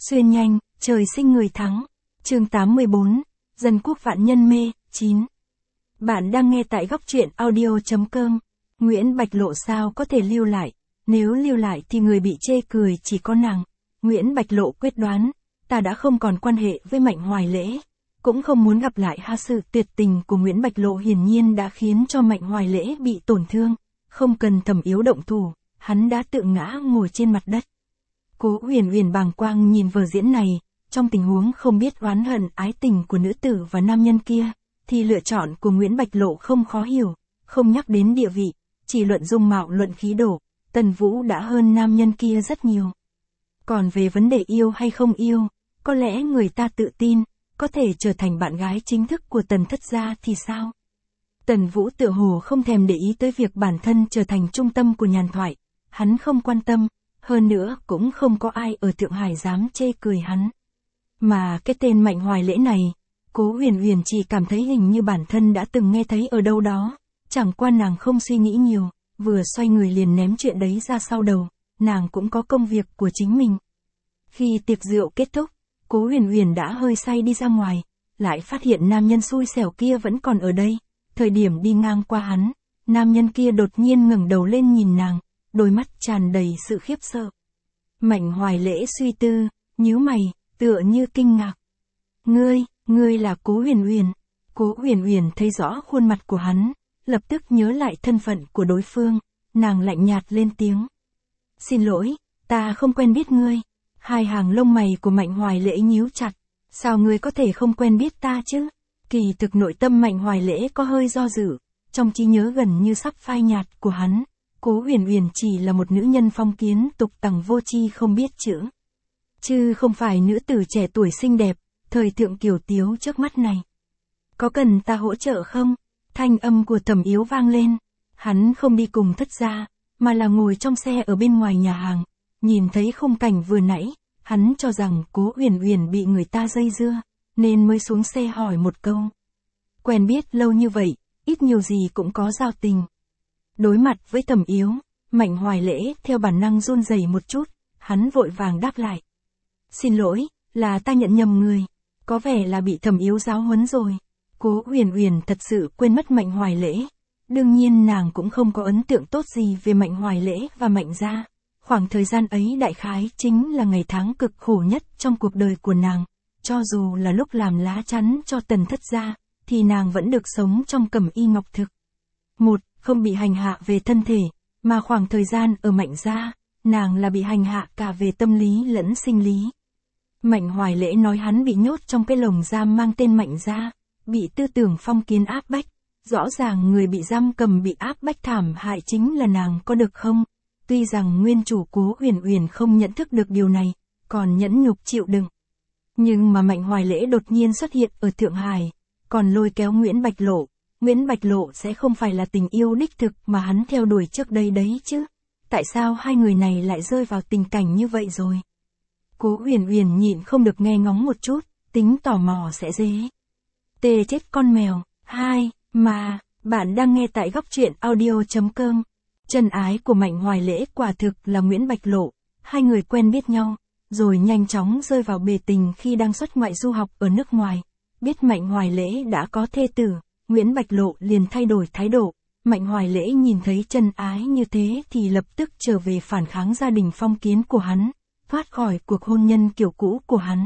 Xuyên nhanh, trời sinh người thắng. Chương 84, Dân quốc vạn nhân mê, 9. Bạn đang nghe tại góc truyện audio.com. Nguyễn Bạch Lộ sao có thể lưu lại? Nếu lưu lại thì người bị chê cười chỉ có nàng. Nguyễn Bạch Lộ quyết đoán, ta đã không còn quan hệ với Mạnh Hoài Lễ, cũng không muốn gặp lại. Sự tuyệt tình của Nguyễn Bạch Lộ hiển nhiên đã khiến cho Mạnh Hoài Lễ bị tổn thương, không cần Thẩm Yếu động thủ, hắn đã tự ngã ngồi trên mặt đất. Cố Uyển Uyển bàng quang nhìn vở diễn này, trong tình huống không biết oán hận ái tình của nữ tử và nam nhân kia, thì lựa chọn của Nguyễn Bạch Lộ không khó hiểu, không nhắc đến địa vị, chỉ luận dung mạo luận khí độ, Tần Vũ đã hơn nam nhân kia rất nhiều. Còn về vấn đề yêu hay không yêu, có lẽ người ta tự tin, có thể trở thành bạn gái chính thức của Tần thất gia thì sao? Tần Vũ tựa hồ không thèm để ý tới việc bản thân trở thành trung tâm của nhàn thoại, hắn không quan tâm, hơn nữa cũng không có ai ở Thượng Hải dám chê cười hắn. Mà cái tên Mạnh Hoài Lễ này, Cố Uyển Uyển chỉ cảm thấy hình như bản thân đã từng nghe thấy ở đâu đó, chẳng qua nàng không suy nghĩ nhiều, vừa xoay người liền ném chuyện đấy ra sau đầu, nàng cũng có công việc của chính mình. Khi tiệc rượu kết thúc, Cố Uyển Uyển đã hơi say đi ra ngoài, lại phát hiện nam nhân xui xẻo kia vẫn còn ở đây. Thời điểm đi ngang qua hắn, nam nhân kia đột nhiên ngẩng đầu lên nhìn nàng, đôi mắt tràn đầy sự khiếp sợ. Mạnh Hoài Lễ suy tư, nhíu mày, tựa như kinh ngạc. Ngươi là Cố Uyển Uyển. Cố Uyển Uyển thấy rõ khuôn mặt của hắn, lập tức nhớ lại thân phận của đối phương, nàng lạnh nhạt lên tiếng. Xin lỗi, ta không quen biết ngươi. Hai hàng lông mày của Mạnh Hoài Lễ nhíu chặt, sao ngươi có thể không quen biết ta chứ? Kỳ thực nội tâm Mạnh Hoài Lễ có hơi do dự, trong trí nhớ gần như sắp phai nhạt của hắn, Cố Uyển Uyển chỉ là một nữ nhân phong kiến tục tằng vô tri không biết chữ, chứ không phải nữ tử trẻ tuổi xinh đẹp, thời thượng kiều tiếu trước mắt này. Có cần ta hỗ trợ không? Thanh âm của Thẩm Yếu vang lên. Hắn không đi cùng thất gia, mà là ngồi trong xe ở bên ngoài nhà hàng, nhìn thấy khung cảnh vừa nãy, hắn cho rằng Cố Uyển Uyển bị người ta dây dưa, nên mới xuống xe hỏi một câu. Quen biết lâu như vậy, ít nhiều gì cũng có giao tình. Đối mặt với Thẩm Yếu, Mạnh Hoài Lễ theo bản năng run rẩy một chút, hắn vội vàng đáp lại. Xin lỗi, là ta nhận nhầm người, có vẻ là bị Thẩm Yếu giáo huấn rồi. Cố Uyển Uyển thật sự quên mất Mạnh Hoài Lễ, đương nhiên nàng cũng không có ấn tượng tốt gì về Mạnh Hoài Lễ và Mạnh gia. Khoảng thời gian ấy đại khái chính là ngày tháng cực khổ nhất trong cuộc đời của nàng, cho dù là lúc làm lá chắn cho Tần thất gia, thì nàng vẫn được sống trong cẩm y ngọc thực. Một, không bị hành hạ về thân thể, mà khoảng thời gian ở Mạnh gia, nàng là bị hành hạ cả về tâm lý lẫn sinh lý. Mạnh Hoài Lễ nói hắn bị nhốt trong cái lồng giam mang tên Mạnh gia, bị tư tưởng phong kiến áp bách, rõ ràng người bị giam cầm bị áp bách thảm hại chính là nàng có được không? Tuy rằng nguyên chủ Cố Uyển Uyển không nhận thức được điều này, còn nhẫn nhục chịu đựng. Nhưng mà Mạnh Hoài Lễ đột nhiên xuất hiện ở Thượng Hải, còn lôi kéo Nguyễn Bạch Lộ. Nguyễn Bạch Lộ sẽ không phải là tình yêu đích thực mà hắn theo đuổi trước đây đấy chứ? Tại sao hai người này lại rơi vào tình cảnh như vậy rồi? Cố Uyển Uyển nhịn không được nghe ngóng một chút, tính tò mò sẽ dế. Tê chết con mèo. 2. Mà, bạn đang nghe tại góc truyện audio.com. Chân ái của Mạnh Hoài Lễ quả thực là Nguyễn Bạch Lộ, hai người quen biết nhau, rồi nhanh chóng rơi vào bề tình khi đang xuất ngoại du học ở nước ngoài. Biết Mạnh Hoài Lễ đã có thê tử, Nguyễn Bạch Lộ liền thay đổi thái độ. Mạnh Hoài Lễ nhìn thấy chân ái như thế thì lập tức trở về phản kháng gia đình phong kiến của hắn, thoát khỏi cuộc hôn nhân kiểu cũ của hắn.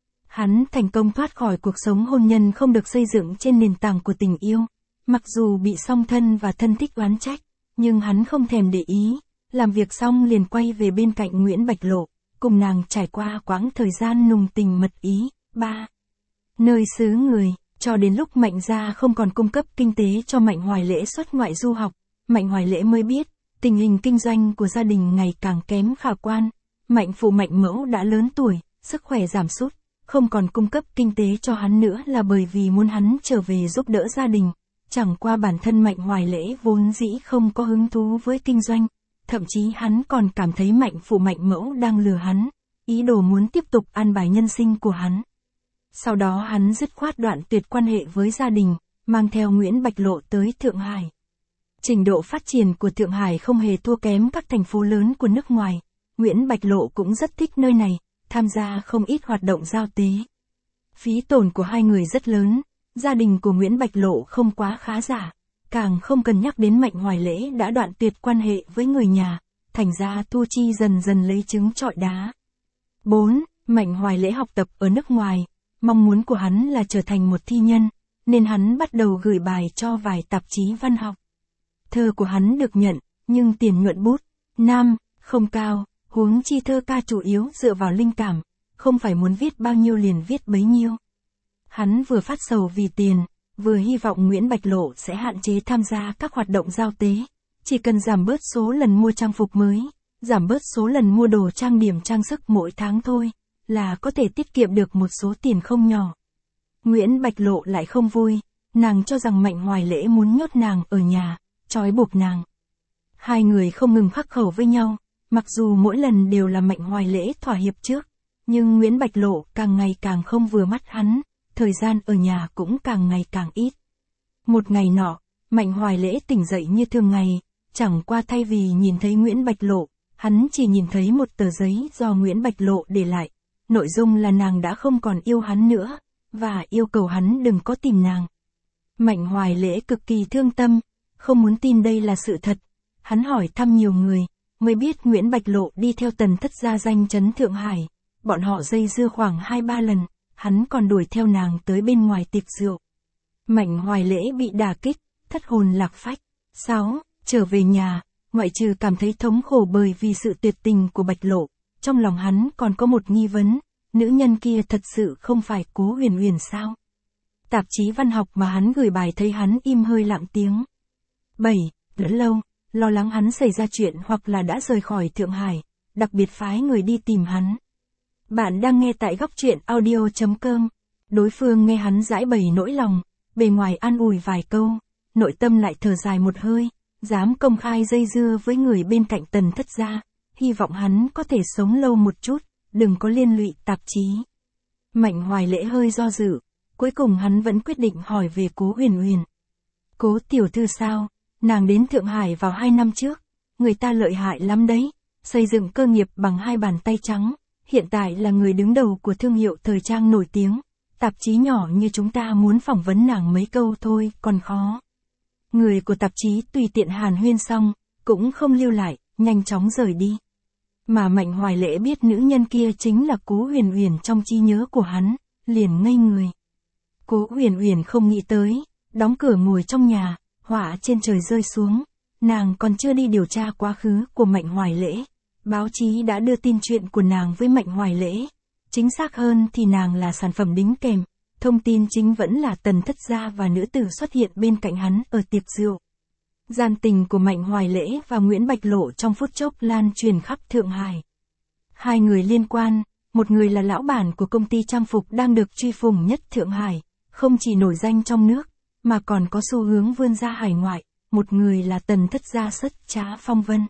Hắn thành công thoát khỏi cuộc sống hôn nhân không được xây dựng trên nền tảng của tình yêu, mặc dù bị song thân và thân thích oán trách, nhưng hắn không thèm để ý, làm việc xong liền quay về bên cạnh Nguyễn Bạch Lộ, cùng nàng trải qua quãng thời gian nùng tình mật ý. 3. Nơi xứ người, cho đến lúc Mạnh gia không còn cung cấp kinh tế cho Mạnh Hoài Lễ xuất ngoại du học, Mạnh Hoài Lễ mới biết, tình hình kinh doanh của gia đình ngày càng kém khả quan. Mạnh phụ Mạnh mẫu đã lớn tuổi, sức khỏe giảm sút, không còn cung cấp kinh tế cho hắn nữa là bởi vì muốn hắn trở về giúp đỡ gia đình. Chẳng qua bản thân Mạnh Hoài Lễ vốn dĩ không có hứng thú với kinh doanh, thậm chí hắn còn cảm thấy Mạnh phụ Mạnh mẫu đang lừa hắn, ý đồ muốn tiếp tục an bài nhân sinh của hắn. Sau đó hắn dứt khoát đoạn tuyệt quan hệ với gia đình, mang theo Nguyễn Bạch Lộ tới Thượng Hải. Trình độ phát triển của Thượng Hải không hề thua kém các thành phố lớn của nước ngoài, Nguyễn Bạch Lộ cũng rất thích nơi này, tham gia không ít hoạt động giao tế. Phí tổn của hai người rất lớn, gia đình của Nguyễn Bạch Lộ không quá khá giả, càng không cần nhắc đến Mạnh Hoài Lễ đã đoạn tuyệt quan hệ với người nhà, thành ra Thu Chi dần dần lấy trứng trọi đá. 4. Mạnh Hoài Lễ học tập ở nước ngoài, mong muốn của hắn là trở thành một thi nhân, nên hắn bắt đầu gửi bài cho vài tạp chí văn học. Thơ của hắn được nhận, nhưng tiền nhuận bút, nam, không cao, huống chi thơ ca chủ yếu dựa vào linh cảm, không phải muốn viết bao nhiêu liền viết bấy nhiêu. Hắn vừa phát sầu vì tiền, vừa hy vọng Nguyễn Bạch Lộ sẽ hạn chế tham gia các hoạt động giao tế, chỉ cần giảm bớt số lần mua trang phục mới, giảm bớt số lần mua đồ trang điểm trang sức mỗi tháng thôi, là có thể tiết kiệm được một số tiền không nhỏ. Nguyễn Bạch Lộ lại không vui, nàng cho rằng Mạnh Hoài Lễ muốn nhốt nàng ở nhà, trói buộc nàng. Hai người không ngừng khắc khẩu với nhau, mặc dù mỗi lần đều là Mạnh Hoài Lễ thỏa hiệp trước, nhưng Nguyễn Bạch Lộ càng ngày càng không vừa mắt hắn, thời gian ở nhà cũng càng ngày càng ít. Một ngày nọ, Mạnh Hoài Lễ tỉnh dậy như thường ngày, chẳng qua thay vì nhìn thấy Nguyễn Bạch Lộ, hắn chỉ nhìn thấy một tờ giấy do Nguyễn Bạch Lộ để lại. Nội dung là nàng đã không còn yêu hắn nữa, và yêu cầu hắn đừng có tìm nàng. Mạnh Hoài Lễ cực kỳ thương tâm, không muốn tin đây là sự thật. Hắn hỏi thăm nhiều người, mới biết Nguyễn Bạch Lộ đi theo Tần Thất gia danh chấn Thượng Hải. Bọn họ dây dưa khoảng 2-3 lần, hắn còn đuổi theo nàng tới bên ngoài tiệc rượu. Mạnh Hoài Lễ bị đả kích, thất hồn lạc phách. 6. Trở về nhà, ngoại trừ cảm thấy thống khổ bởi vì sự tuyệt tình của Bạch Lộ, trong lòng hắn còn có một nghi vấn, nữ nhân kia thật sự không phải Cố Huyền Huyền sao? Tạp chí văn học mà hắn gửi bài thấy hắn im hơi lặng tiếng. 7. Đã lâu, lo lắng hắn xảy ra chuyện hoặc là đã rời khỏi Thượng Hải, đặc biệt phái người đi tìm hắn. Bạn đang nghe tại góc truyện audio.com. Đối phương nghe hắn giải bày nỗi lòng, bề ngoài an ủi vài câu, nội tâm lại thở dài một hơi, dám công khai dây dưa với người bên cạnh Tần Thất gia, hy vọng hắn có thể sống lâu một chút, đừng có liên lụy tạp chí. Mạnh Hoài Lễ hơi do dự, cuối cùng hắn vẫn quyết định hỏi về Cố Huyền Huyền. Cố tiểu thư sao, nàng đến Thượng Hải vào 2 năm trước, người ta lợi hại lắm đấy, xây dựng cơ nghiệp bằng 2 bàn tay trắng, hiện tại là người đứng đầu của thương hiệu thời trang nổi tiếng, tạp chí nhỏ như chúng ta muốn phỏng vấn nàng mấy câu thôi còn khó. Người của tạp chí tùy tiện hàn huyên xong, cũng không lưu lại, nhanh chóng rời đi. Mà Mạnh Hoài Lễ biết nữ nhân kia chính là Cố Huyền Huyền trong trí nhớ của hắn, liền ngây người. Cố Huyền Huyền không nghĩ tới, đóng cửa ngồi trong nhà, họa trên trời rơi xuống, nàng còn chưa đi điều tra quá khứ của Mạnh Hoài Lễ. Báo chí đã đưa tin chuyện của nàng với Mạnh Hoài Lễ. Chính xác hơn thì nàng là sản phẩm đính kèm, thông tin chính vẫn là Tần Thất gia và nữ tử xuất hiện bên cạnh hắn ở tiệc rượu. Gian tình của Mạnh Hoài Lễ và Nguyễn Bạch Lộ trong phút chốc lan truyền khắp Thượng Hải. Hai người liên quan, một người là lão bản của công ty trang phục đang được truy phủng nhất Thượng Hải, không chỉ nổi danh trong nước, mà còn có xu hướng vươn ra hải ngoại, một người là Tần Thất gia Sất Trá Phong Vân.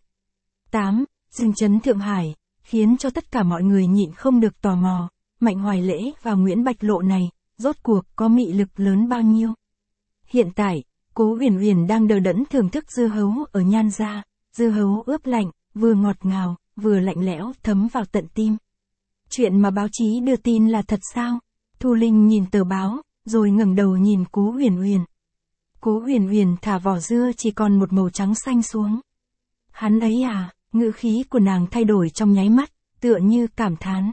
8. Dừng chấn Thượng Hải, khiến cho tất cả mọi người nhịn không được tò mò, Mạnh Hoài Lễ và Nguyễn Bạch Lộ này, rốt cuộc có mị lực lớn bao nhiêu. Hiện tại, Cố Huyền Huyền đang đờ đẫn thưởng thức dưa hấu ở Nhan gia, dưa hấu ướp lạnh, vừa ngọt ngào, vừa lạnh lẽo thấm vào tận tim. Chuyện mà báo chí đưa tin là thật sao? Thu Linh nhìn tờ báo, rồi ngẩng đầu nhìn Cố Huyền Huyền. Cố Huyền Huyền thả vỏ dưa chỉ còn một màu trắng xanh xuống. Hắn ấy à, ngữ khí của nàng thay đổi trong nháy mắt, tựa như cảm thán.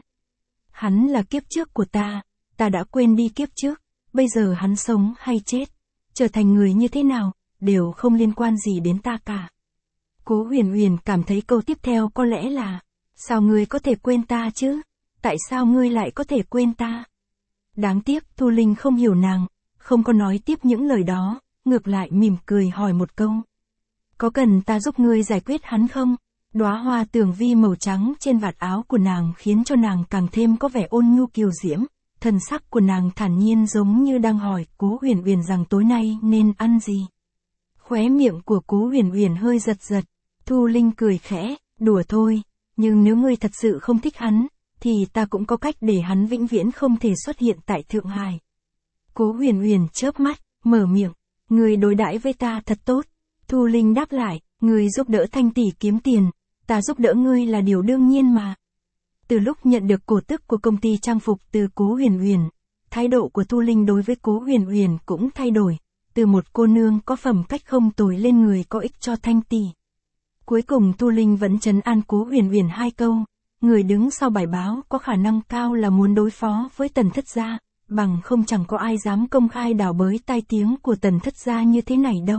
Hắn là kiếp trước của ta đã quên đi kiếp trước, bây giờ hắn sống hay chết, trở thành người như thế nào, đều không liên quan gì đến ta cả. Cố Huyền Huyền cảm thấy câu tiếp theo có lẽ là, sao ngươi có thể quên ta chứ? Tại sao ngươi lại có thể quên ta? Đáng tiếc Thu Linh không hiểu nàng, không có nói tiếp những lời đó, ngược lại mỉm cười hỏi một câu. Có cần ta giúp ngươi giải quyết hắn không? Đóa hoa tường vi màu trắng trên vạt áo của nàng khiến cho nàng càng thêm có vẻ ôn nhu kiều diễm, thần sắc của nàng thản nhiên giống như đang hỏi Cố Huyền Huyền rằng tối nay nên ăn gì. Khóe miệng của Cố Huyền Huyền hơi giật giật, Thu Linh cười khẽ, đùa thôi, nhưng nếu ngươi thật sự không thích hắn, thì ta cũng có cách để hắn vĩnh viễn không thể xuất hiện tại Thượng Hải. Cố Huyền Huyền chớp mắt, mở miệng, ngươi đối đãi với ta thật tốt. Thu Linh đáp lại, ngươi giúp đỡ Thanh tỷ kiếm tiền, ta giúp đỡ ngươi là điều đương nhiên mà. Từ lúc nhận được cổ tức của công ty trang phục từ Cố Huyền Huyền, thái độ của Thu Linh đối với Cố Huyền Huyền cũng thay đổi, từ một cô nương có phẩm cách không tồi lên người có ích cho Thanh tỷ. Cuối cùng Thu Linh vẫn trấn an Cố Huyền Huyền 2 câu, người đứng sau bài báo có khả năng cao là muốn đối phó với Tần Thất gia, bằng không chẳng có ai dám công khai đào bới tai tiếng của Tần Thất gia như thế này đâu.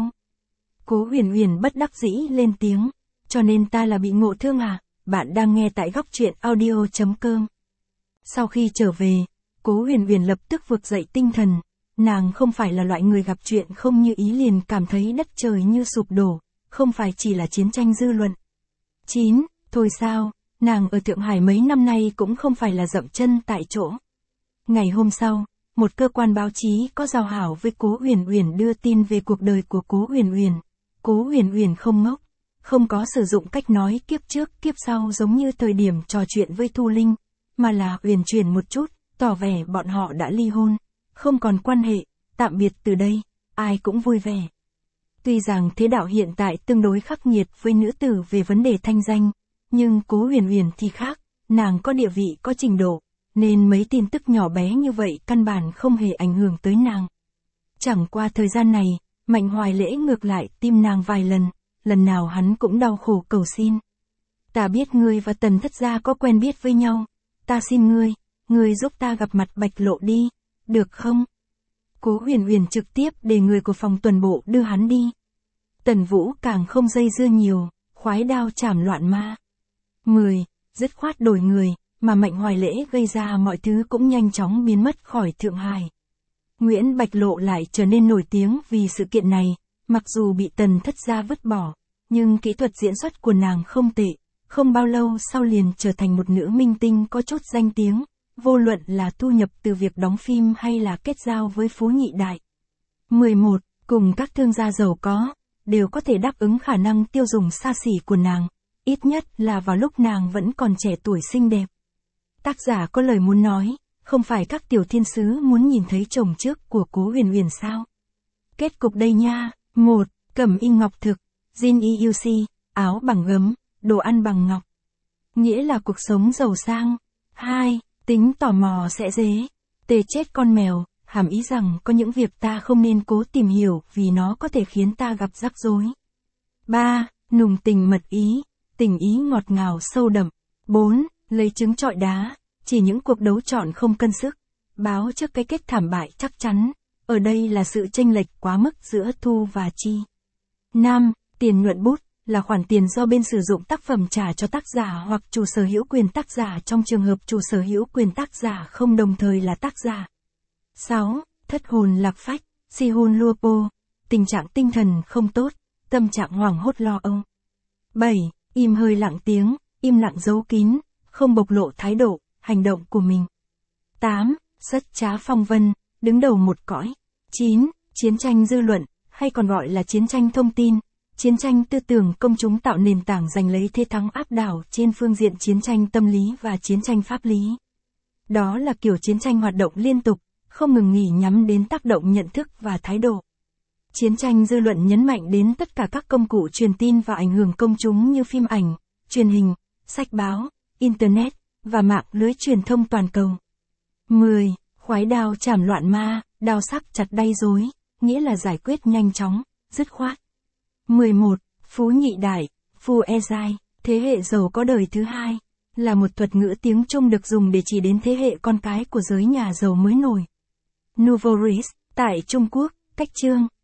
Cố Huyền Huyền bất đắc dĩ lên tiếng, cho nên ta là bị ngộ thương à? Bạn đang nghe tại góc truyện audio.com. Sau khi trở về, Cố Huyền Huyền lập tức vực dậy tinh thần, nàng không phải là loại người gặp chuyện không như ý liền cảm thấy đất trời như sụp đổ, không phải chỉ là chiến tranh dư luận. 9. Thôi sao, nàng ở Thượng Hải mấy năm nay cũng không phải là dậm chân tại chỗ. Ngày hôm sau, một cơ quan báo chí có giao hảo với Cố Huyền Huyền đưa tin về cuộc đời của Cố Huyền Huyền. Cố Huyền Huyền không ngốc, không có sử dụng cách nói kiếp trước kiếp sau giống như thời điểm trò chuyện với Thu Linh, mà là huyền chuyển một chút, tỏ vẻ bọn họ đã ly hôn, không còn quan hệ, tạm biệt từ đây, ai cũng vui vẻ. Tuy rằng thế đạo hiện tại tương đối khắc nghiệt với nữ tử về vấn đề thanh danh, nhưng Cố Huyền Huyền thì khác, nàng có địa vị có trình độ, nên mấy tin tức nhỏ bé như vậy căn bản không hề ảnh hưởng tới nàng. Chẳng qua thời gian này, Mạnh Hoài Lễ ngược lại tim nàng vài lần nào hắn cũng đau khổ cầu xin. Ta biết ngươi và Tần Thất gia có quen biết với nhau, ta xin ngươi giúp ta gặp mặt Bạch Lộ đi, được không? Cố Huyền Huyền trực tiếp để người của phòng tuần bộ đưa hắn đi. Tần Vũ càng không dây dưa nhiều, khoái đao chảm loạn ma. 10. Dứt khoát đổi người, mà Mạnh Hoài Lễ gây ra mọi thứ cũng nhanh chóng biến mất khỏi Thượng Hải. Nguyễn Bạch Lộ lại trở nên nổi tiếng vì sự kiện này, mặc dù bị Tần Thất gia vứt bỏ, nhưng kỹ thuật diễn xuất của nàng không tệ, không bao lâu sau liền trở thành một nữ minh tinh có chút danh tiếng, vô luận là thu nhập từ việc đóng phim hay là kết giao với phú nhị đại. 11. Cùng các thương gia giàu có, đều có thể đáp ứng khả năng tiêu dùng xa xỉ của nàng, ít nhất là vào lúc nàng vẫn còn trẻ tuổi xinh đẹp. Tác giả có lời muốn nói, không phải các tiểu thiên sứ muốn nhìn thấy chồng trước của Cố Huyền Huyền sao? Kết cục đây nha. 1. Cẩm y ngọc thực, Jin EUC, áo bằng gấm, đồ ăn bằng ngọc. Nghĩa là cuộc sống giàu sang. 2. Tính tò mò sẽ dế, tê chết con mèo, hàm ý rằng có những việc ta không nên cố tìm hiểu vì nó có thể khiến ta gặp rắc rối. 3. Nùng tình mật ý, tình ý ngọt ngào sâu đậm. 4. Lấy trứng trọi đá, chỉ những cuộc đấu chọn không cân sức, báo trước cái kết thảm bại chắc chắn, ở đây là sự chênh lệch quá mức giữa thu và chi. 5. Tiền nhuận bút, là khoản tiền do bên sử dụng tác phẩm trả cho tác giả hoặc chủ sở hữu quyền tác giả trong trường hợp chủ sở hữu quyền tác giả không đồng thời là tác giả. 6. Thất hồn lạc phách, si hồn lua po, tình trạng tinh thần không tốt, tâm trạng hoảng hốt lo âu. 7. Im hơi lặng tiếng, im lặng giấu kín, không bộc lộ thái độ, hành động của mình. 8. Sất trá phong vân, đứng đầu một cõi. 9. Chiến tranh dư luận, hay còn gọi là chiến tranh thông tin, chiến tranh tư tưởng công chúng tạo nền tảng giành lấy thế thắng áp đảo trên phương diện chiến tranh tâm lý và chiến tranh pháp lý. Đó là kiểu chiến tranh hoạt động liên tục, không ngừng nghỉ nhắm đến tác động nhận thức và thái độ. Chiến tranh dư luận nhấn mạnh đến tất cả các công cụ truyền tin và ảnh hưởng công chúng như phim ảnh, truyền hình, sách báo, Internet, và mạng lưới truyền thông toàn cầu. 10. Khoái đao chảm loạn ma, đao sắc chặt đay rối, nghĩa là giải quyết nhanh chóng, dứt khoát. 11. Phú nhị đại, Phu e giai, thế hệ giàu có đời thứ hai, là một thuật ngữ tiếng Trung được dùng để chỉ đến thế hệ con cái của giới nhà giàu mới nổi. Nouveau riche, tại Trung Quốc, cách chương.